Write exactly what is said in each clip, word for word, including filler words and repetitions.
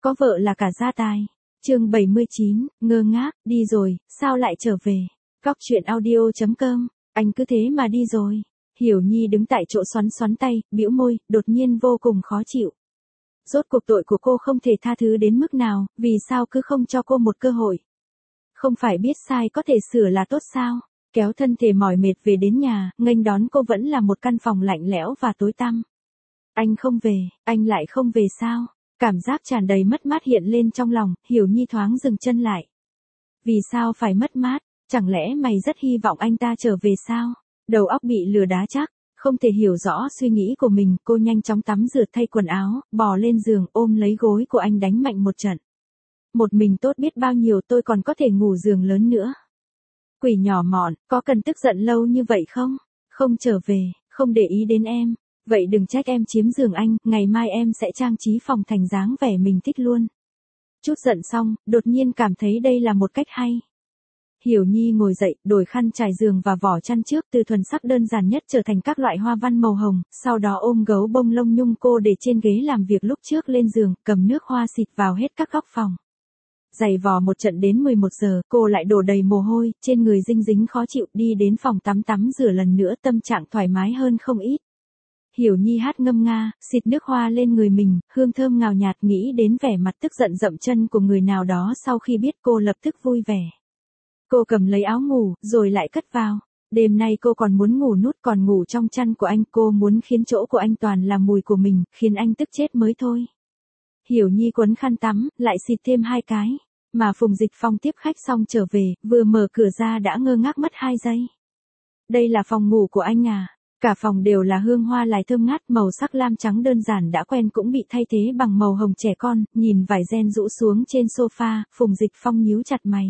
có vợ là cả gia tài. Chương bảy mươi chín, ngơ ngác, đi rồi, sao lại trở về? Góc truyện audio chấm com, anh cứ thế mà đi rồi. Hiểu Nhi đứng tại chỗ xoắn xoắn tay, bĩu môi, đột nhiên vô cùng khó chịu. Rốt cuộc tội của cô không thể tha thứ đến mức nào, vì sao cứ không cho cô một cơ hội? Không phải biết sai có thể sửa là tốt sao? Kéo thân thể mỏi mệt về đến nhà, nghênh đón cô vẫn là một căn phòng lạnh lẽo và tối tăm. Anh không về, anh lại không về sao? Cảm giác tràn đầy mất mát hiện lên trong lòng, Hiểu Nhi thoáng dừng chân lại. Vì sao phải mất mát? Chẳng lẽ mày rất hy vọng anh ta trở về sao? Đầu óc bị lừa đá chắc, không thể hiểu rõ suy nghĩ của mình, cô nhanh chóng tắm rửa thay quần áo, bò lên giường ôm lấy gối của anh đánh mạnh một trận. Một mình tốt biết bao nhiêu, tôi còn có thể ngủ giường lớn nữa. Quỷ nhỏ mọn, có cần tức giận lâu như vậy không? Không trở về, không để ý đến em. Vậy đừng trách em chiếm giường anh, ngày mai em sẽ trang trí phòng thành dáng vẻ mình thích luôn. Chút giận xong, đột nhiên cảm thấy đây là một cách hay. Hiểu Nhi ngồi dậy, đổi khăn trải giường và vỏ chăn trước, từ thuần sắc đơn giản nhất trở thành các loại hoa văn màu hồng, sau đó ôm gấu bông lông nhung cô để trên ghế làm việc lúc trước lên giường, cầm nước hoa xịt vào hết các góc phòng. Giày vò một trận đến mười một giờ, cô lại đổ đầy mồ hôi, trên người dinh dính khó chịu, đi đến phòng tắm tắm rửa lần nữa, tâm trạng thoải mái hơn không ít. Hiểu Nhi hát ngâm nga, xịt nước hoa lên người mình, hương thơm ngào nhạt, nghĩ đến vẻ mặt tức giận dậm chân của người nào đó sau khi biết cô lập tức vui vẻ. Cô cầm lấy áo ngủ, rồi lại cất vào. Đêm nay cô còn muốn ngủ nút còn ngủ trong chăn của anh, cô muốn khiến chỗ của anh toàn là mùi của mình, khiến anh tức chết mới thôi. Hiểu Nhi quấn khăn tắm, lại xịt thêm hai cái. Mà Phùng Dịch Phong tiếp khách xong trở về, vừa mở cửa ra đã ngơ ngác mất hai giây. Đây là phòng ngủ của anh à? Cả phòng đều là hương hoa lài thơm ngát, màu sắc lam trắng đơn giản đã quen cũng bị thay thế bằng màu hồng trẻ con, nhìn vải ren rũ xuống trên sofa, Phùng Dịch Phong nhíu chặt mày.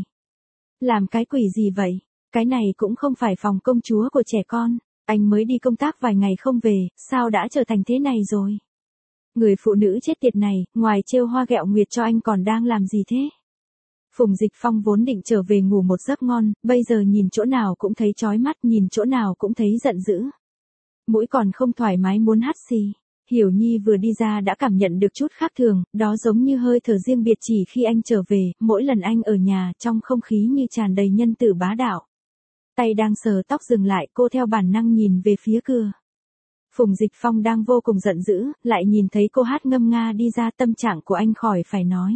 Làm cái quỷ gì vậy? Cái này cũng không phải phòng công chúa của trẻ con, anh mới đi công tác vài ngày không về, sao đã trở thành thế này rồi? Người phụ nữ chết tiệt này, ngoài trêu hoa ghẹo nguyệt cho anh còn đang làm gì thế? Phùng Dịch Phong vốn định trở về ngủ một giấc ngon, bây giờ nhìn chỗ nào cũng thấy chói mắt, nhìn chỗ nào cũng thấy giận dữ. Mũi còn không thoải mái muốn hắt xì. Hiểu Nhi vừa đi ra đã cảm nhận được chút khác thường, đó giống như hơi thở riêng biệt chỉ khi anh trở về, mỗi lần anh ở nhà, trong không khí như tràn đầy nhân tử bá đạo. Tay đang sờ tóc dừng lại, cô theo bản năng nhìn về phía cửa. Phùng Dịch Phong đang vô cùng giận dữ, lại nhìn thấy cô hát ngâm nga đi ra, tâm trạng của anh khỏi phải nói.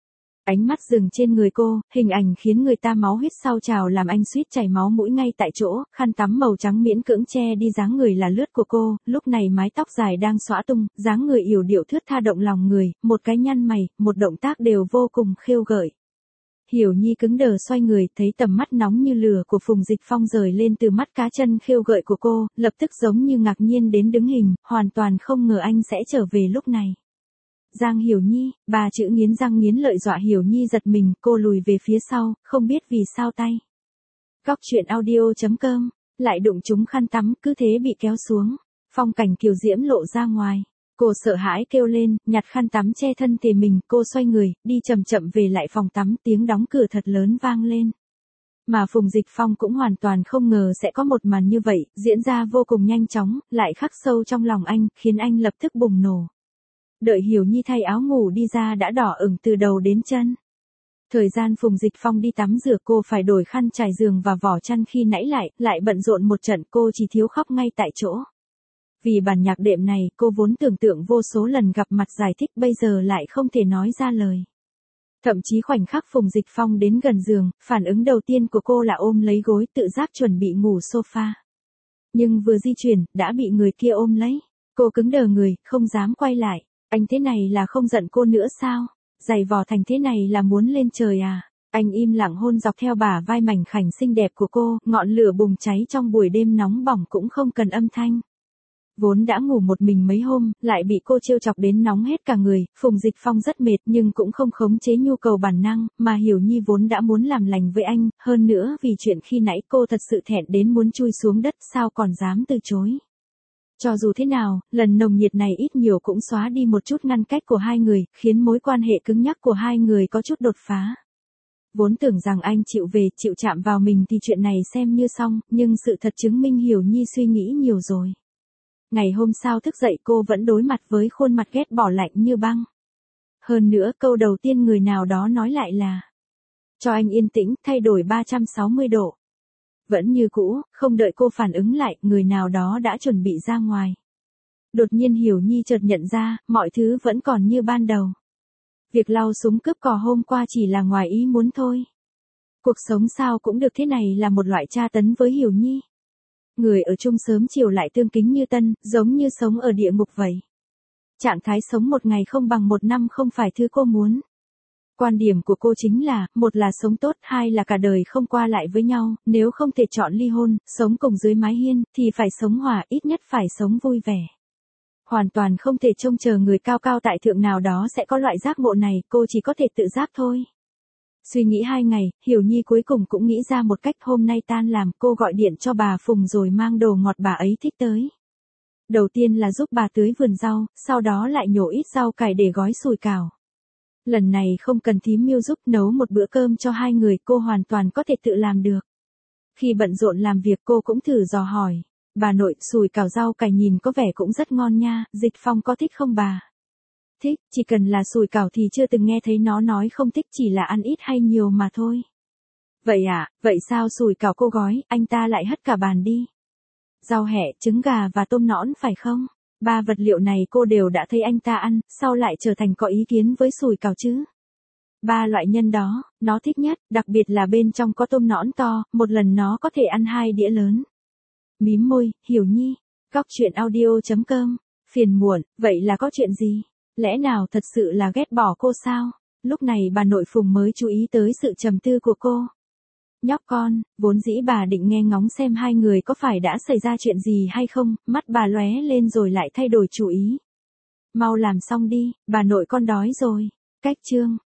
Ánh mắt dừng trên người cô, hình ảnh khiến người ta máu huyết sôi trào làm anh suýt chảy máu mũi ngay tại chỗ, khăn tắm màu trắng miễn cưỡng che đi dáng người là lướt của cô, lúc này mái tóc dài đang xõa tung, dáng người yểu điệu thướt tha động lòng người, một cái nhăn mày, một động tác đều vô cùng khêu gợi. Hiểu Nhi cứng đờ xoay người, thấy tầm mắt nóng như lửa của Phùng Dịch Phong rời lên từ mắt cá chân khêu gợi của cô, lập tức giống như ngạc nhiên đến đứng hình, hoàn toàn không ngờ anh sẽ trở về lúc này. Giang Hiểu Nhi, ba chữ nghiến răng nghiến lợi dọa Hiểu Nhi giật mình, cô lùi về phía sau, không biết vì sao tay. Góc truyện audio chấm com, lại đụng trúng khăn tắm, cứ thế bị kéo xuống. Phong cảnh kiều diễm lộ ra ngoài. Cô sợ hãi kêu lên, nhặt khăn tắm che thân thể mình, cô xoay người, đi chậm chậm về lại phòng tắm, tiếng đóng cửa thật lớn vang lên. Mà Phùng Dịch Phong cũng hoàn toàn không ngờ sẽ có một màn như vậy, diễn ra vô cùng nhanh chóng, lại khắc sâu trong lòng anh, khiến anh lập tức bùng nổ. Đợi Hiểu Nhi thay áo ngủ đi ra đã đỏ ửng từ đầu đến chân. Thời gian Phùng Dịch Phong đi tắm rửa cô phải đổi khăn trải giường và vỏ chăn khi nãy lại, lại bận rộn một trận cô chỉ thiếu khóc ngay tại chỗ. Vì bản nhạc đệm này cô vốn tưởng tượng vô số lần gặp mặt giải thích bây giờ lại không thể nói ra lời. Thậm chí khoảnh khắc Phùng Dịch Phong đến gần giường, phản ứng đầu tiên của cô là ôm lấy gối tự giác chuẩn bị ngủ sofa. Nhưng vừa di chuyển, đã bị người kia ôm lấy. Cô cứng đờ người, không dám quay lại. Anh thế này là không giận cô nữa sao? Giày vò thành thế này là muốn lên trời à? Anh im lặng hôn dọc theo bả vai mảnh khảnh xinh đẹp của cô, ngọn lửa bùng cháy trong buổi đêm nóng bỏng cũng không cần âm thanh. Vốn đã ngủ một mình mấy hôm, lại bị cô trêu chọc đến nóng hết cả người, Phùng Dịch Phong rất mệt nhưng cũng không khống chế nhu cầu bản năng, mà Hiểu Nhi vốn đã muốn làm lành với anh, hơn nữa vì chuyện khi nãy cô thật sự thẹn đến muốn chui xuống đất, sao còn dám từ chối. Cho dù thế nào, lần nồng nhiệt này ít nhiều cũng xóa đi một chút ngăn cách của hai người, khiến mối quan hệ cứng nhắc của hai người có chút đột phá. Vốn tưởng rằng anh chịu về, chịu chạm vào mình thì chuyện này xem như xong, nhưng sự thật chứng minh Hiểu Nhi suy nghĩ nhiều rồi. Ngày hôm sau thức dậy cô vẫn đối mặt với khuôn mặt ghét bỏ lạnh như băng. Hơn nữa câu đầu tiên người nào đó nói lại là, cho anh yên tĩnh, thay đổi ba trăm sáu mươi độ. Vẫn như cũ, không đợi cô phản ứng lại, người nào đó đã chuẩn bị ra ngoài. Đột nhiên Hiểu Nhi chợt nhận ra, mọi thứ vẫn còn như ban đầu. Việc lau súng cướp cò hôm qua chỉ là ngoài ý muốn thôi. Cuộc sống sao cũng được thế này là một loại tra tấn với Hiểu Nhi. Người ở chung sớm chiều lại tương kính như tân, giống như sống ở địa ngục vậy. Trạng thái sống một ngày không bằng một năm không phải thứ cô muốn. Quan điểm của cô chính là, một là sống tốt, hai là cả đời không qua lại với nhau, nếu không thể chọn ly hôn, sống cùng dưới mái hiên, thì phải sống hòa, ít nhất phải sống vui vẻ. Hoàn toàn không thể trông chờ người cao cao tại thượng nào đó sẽ có loại giác ngộ này, cô chỉ có thể tự giác thôi. Suy nghĩ hai ngày, Hiểu Nhi cuối cùng cũng nghĩ ra một cách. Hôm nay tan làm, cô gọi điện cho bà Phùng rồi mang đồ ngọt bà ấy thích tới. Đầu tiên là giúp bà tưới vườn rau, sau đó lại nhổ ít rau cải để gói sủi cảo. Lần này không cần thím Miêu giúp nấu một bữa cơm cho hai người, cô hoàn toàn có thể tự làm được. Khi bận rộn làm việc cô cũng thử dò hỏi, bà nội, sủi cảo rau cải nhìn có vẻ cũng rất ngon nha, Dịch Phong có thích không bà? Thích, chỉ cần là sủi cảo thì chưa từng nghe thấy nó nói không thích, chỉ là ăn ít hay nhiều mà thôi. Vậy à, vậy sao sủi cảo cô gói, anh ta lại hất cả bàn đi. Rau hẹ, trứng gà và tôm nõn phải không? Ba vật liệu này cô đều đã thấy anh ta ăn, sao lại trở thành có ý kiến với sủi cảo chứ? Ba loại nhân đó, nó thích nhất, đặc biệt là bên trong có tôm nõn to, một lần nó có thể ăn hai đĩa lớn. Mím môi, Hiểu Nhi, góc truyện audio chấm com, phiền muộn, vậy là có chuyện gì? Lẽ nào thật sự là ghét bỏ cô sao? Lúc này bà nội Phùng mới chú ý tới sự trầm tư của cô. Nhóc con, vốn dĩ bà định nghe ngóng xem hai người có phải đã xảy ra chuyện gì hay không, mắt bà lóe lên rồi lại thay đổi chủ ý. Mau làm xong đi, bà nội con đói rồi. Cách chương